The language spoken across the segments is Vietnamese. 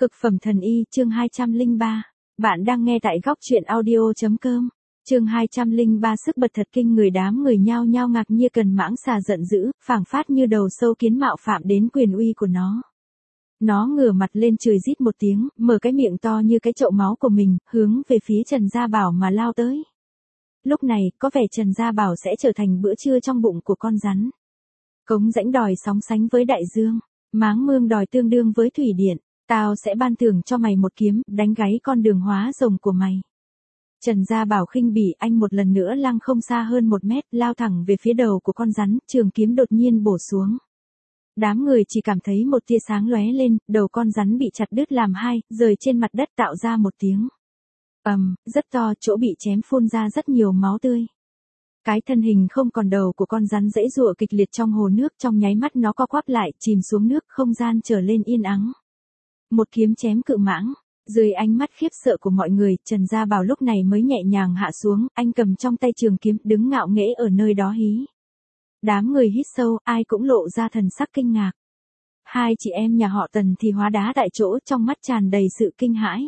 Cực phẩm thần y chương 203. Bạn đang nghe tại góc truyện audio.com. Chương 203 sức bật thật kinh người, đám người nhao nhao ngạc nhiên, cần mãng xà giận dữ, phảng phát như đầu sâu kiến mạo phạm đến quyền uy của nó. Nó ngửa mặt lên trời rít một tiếng, mở cái miệng to như cái chậu máu của mình, hướng về phía Trần Gia Bảo mà lao tới. Lúc này, có vẻ Trần Gia Bảo sẽ trở thành bữa trưa trong bụng của con rắn. Cống rãnh đòi sóng sánh với đại dương, máng mương đòi tương đương với thủy điện. Tao sẽ ban thưởng cho mày một kiếm, đánh gáy con đường hóa rồng của mày. Trần Gia Bảo khinh bỉ, anh một lần nữa lăng không xa hơn 1 mét, lao thẳng về phía đầu của con rắn, trường kiếm đột nhiên bổ xuống. Đám người chỉ cảm thấy một tia sáng lóe lên, đầu con rắn bị chặt đứt làm hai, rơi trên mặt đất tạo ra một tiếng rất to, chỗ bị chém phun ra rất nhiều máu tươi. Cái thân hình không còn đầu của con rắn giãy giụa kịch liệt trong hồ nước, trong nháy mắt nó co quắp lại, chìm xuống nước, không gian trở lên yên ắng. Một kiếm chém cự mãng. Dưới ánh mắt khiếp sợ của mọi người, Trần Gia Bảo lúc này mới nhẹ nhàng hạ xuống, anh cầm trong tay trường kiếm, đứng ngạo nghễ ở nơi đó hí. Đám người hít sâu, ai cũng lộ ra thần sắc kinh ngạc. Hai chị em nhà họ Tần thì hóa đá tại chỗ, trong mắt tràn đầy sự kinh hãi.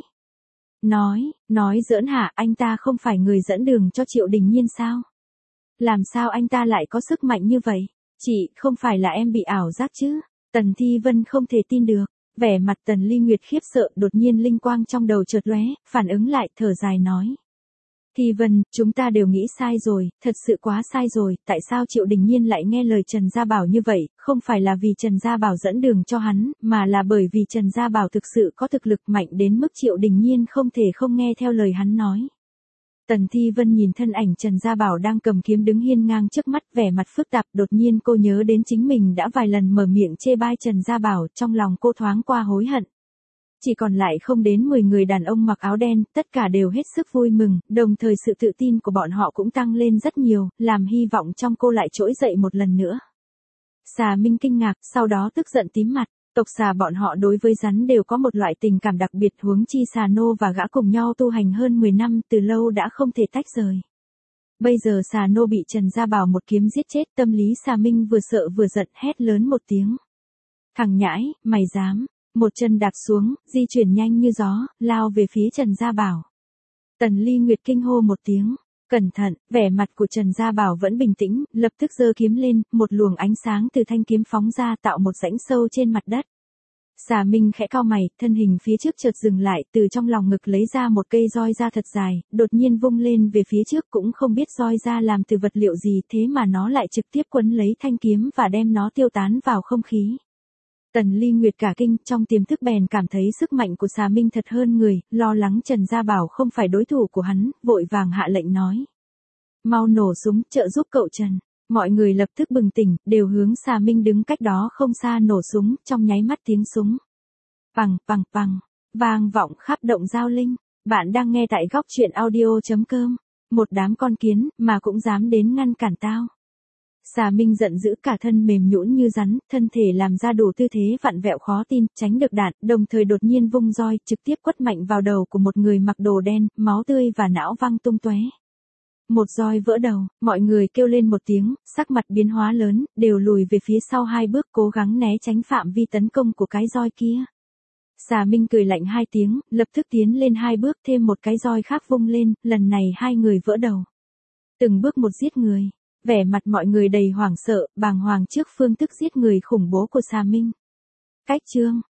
Nói giỡn hả, anh ta không phải người dẫn đường cho Triệu Đình Nhiên sao? Làm sao anh ta lại có sức mạnh như vậy? Chị, không phải là em bị ảo giác chứ? Tần Thi Vân không thể tin được. Vẻ mặt Tần Ly Nguyệt khiếp sợ, đột nhiên linh quang trong đầu chợt lóe, phản ứng lại, thở dài nói. Thi Vân, chúng ta đều nghĩ sai rồi, thật sự quá sai rồi, tại sao Triệu Đình Nhiên lại nghe lời Trần Gia Bảo như vậy, không phải là vì Trần Gia Bảo dẫn đường cho hắn, mà là bởi vì Trần Gia Bảo thực sự có thực lực mạnh đến mức Triệu Đình Nhiên không thể không nghe theo lời hắn nói. Tần Thi Vân nhìn thân ảnh Trần Gia Bảo đang cầm kiếm đứng hiên ngang trước mắt, vẻ mặt phức tạp, đột nhiên cô nhớ đến chính mình đã vài lần mở miệng chê bai Trần Gia Bảo, trong lòng cô thoáng qua hối hận. Chỉ còn lại không đến 10 người đàn ông mặc áo đen, tất cả đều hết sức vui mừng, đồng thời sự tự tin của bọn họ cũng tăng lên rất nhiều, làm hy vọng trong cô lại trỗi dậy một lần nữa. Xà Minh kinh ngạc, sau đó tức giận tím mặt. Tộc xà bọn họ đối với rắn đều có một loại tình cảm đặc biệt, huống chi xà nô và gã cùng nhau tu hành hơn 10 năm, từ lâu đã không thể tách rời. Bây giờ xà nô bị Trần Gia Bảo một kiếm giết chết, tâm lý Xà Minh vừa sợ vừa giận, hét lớn một tiếng. Thằng nhãi, mày dám, một chân đạp xuống, di chuyển nhanh như gió, lao về phía Trần Gia Bảo. Tần Ly Nguyệt kinh hô một tiếng. Cẩn thận, vẻ mặt của Trần Gia Bảo vẫn bình tĩnh, lập tức giơ kiếm lên, một luồng ánh sáng từ thanh kiếm phóng ra tạo một rãnh sâu trên mặt đất. Xà Minh khẽ cau mày, thân hình phía trước chợt dừng lại, từ trong lòng ngực lấy ra một cây roi da thật dài, đột nhiên vung lên về phía trước, cũng không biết roi da làm từ vật liệu gì, thế mà nó lại trực tiếp quấn lấy thanh kiếm và đem nó tiêu tán vào không khí. Tần Ly Nguyệt cả kinh, trong tiềm thức bèn cảm thấy sức mạnh của Xà Minh thật hơn người, lo lắng Trần Gia Bảo không phải đối thủ của hắn, vội vàng hạ lệnh nói. Mau nổ súng, trợ giúp cậu Trần. Mọi người lập tức bừng tỉnh, đều hướng Xà Minh đứng cách đó không xa nổ súng, trong nháy mắt tiếng súng. Pằng, vang vọng khắp động Giao Linh. Bạn đang nghe tại góc truyện audio.com. Một đám con kiến, mà cũng dám đến ngăn cản tao. Xà Minh giận dữ, cả thân mềm nhũn như rắn, thân thể làm ra đủ tư thế vặn vẹo khó tin, tránh được đạn, đồng thời đột nhiên vung roi, trực tiếp quất mạnh vào đầu của một người mặc đồ đen, máu tươi và não văng tung tóe. Một roi vỡ đầu, mọi người kêu lên một tiếng, sắc mặt biến hóa lớn, đều lùi về phía sau 2 bước, cố gắng né tránh phạm vi tấn công của cái roi kia. Xà Minh cười lạnh 2 tiếng, lập tức tiến lên 2 bước, thêm một cái roi khác vung lên, lần này 2 người vỡ đầu. Từng bước một giết người. Vẻ mặt mọi người đầy hoảng sợ, bàng hoàng trước phương thức giết người khủng bố của Xà Minh. Cách chương